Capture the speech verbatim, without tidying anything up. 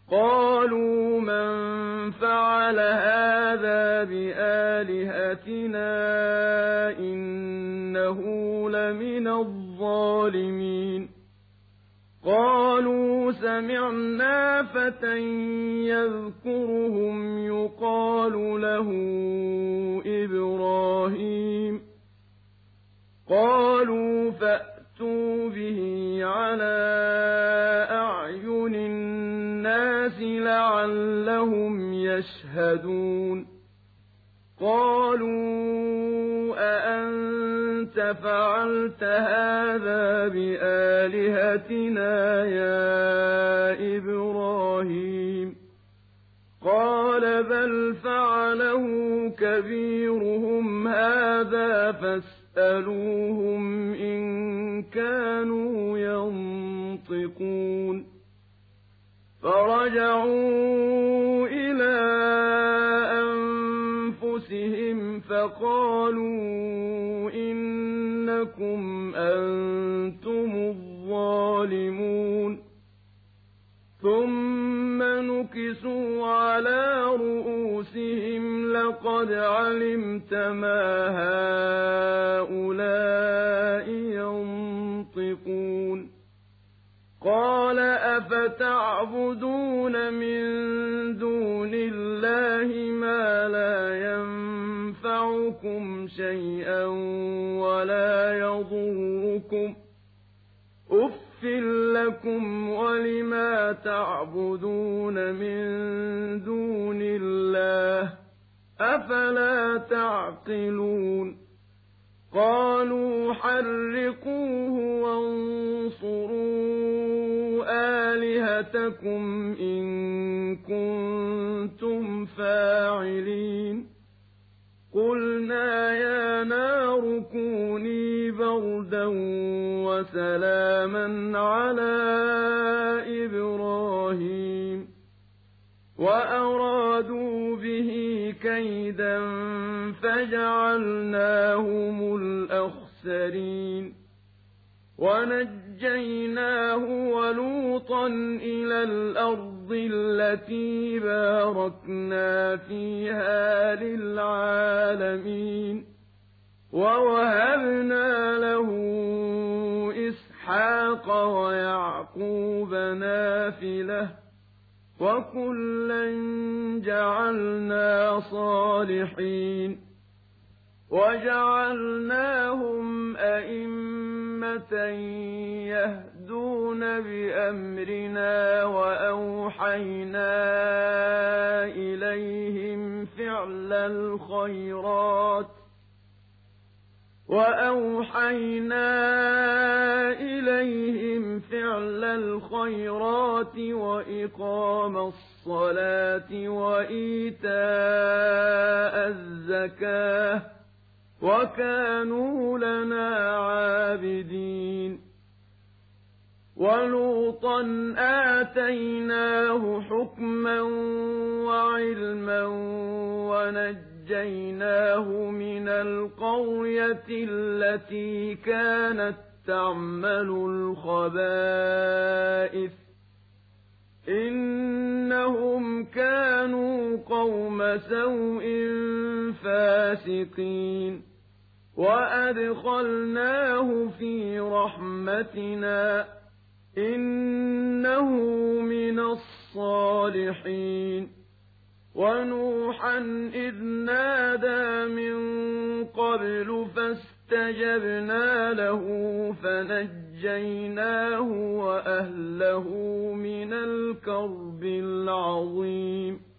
قالوا من فعل هذا بآلهتنا إنه لمن الظالمين قالوا سمعنا فتى يذكرهم يقال له إبراهيم قالوا فأتوا به على أعين الناس لعلهم يشهدون قالوا أأنت فعلت هذا بآلهتنا يا إبراهيم قال بل فعله كبيرهم هذا فاسألوهم إن كانوا ينطقون فرجعوا إلى أنفسهم فقالوا إنكم أنتم الظالمون ثم نكسوا على رؤوسهم لقد علمت ما هؤلاء ينطقون قال أفتعبدون من دون الله ما لا ينفعكم شيئا ولا يضركم أف لكم ولما تعبدون من دون الله أفلا تعقلون قالوا حرقوه وانصروا آلهتكم إن كنتم فاعلين قلنا يا نار كوني بردا وسلاما على إبراهيم وأرادوا به كيدا فجعلناهم الأخسرين ونجيناه ولوطا إلى الأرض التي باركنا فيها للعالمين ووهبنا له إسحاق ويعقوب نافلة وكلا جعلنا صالحين وجعلناهم أئمة يهدون بأمرنا وأوحينا إليهم فعل الخيرات وأوحينا إليهم فعل الخيرات وإقام الصلاة وإيتاء الزكاة وكانوا لنا عابدين ولوطا آتيناه حكما وعلما ونجيناه من القرية التي كانت تعمل الخبائث إنهم كانوا قوم سوء فاسقين وأدخلناه في رحمتنا إنه من الصالحين ونوحا إذ نادى من قبل فاستجبنا له فنجيناه وأهله من الكرب العظيم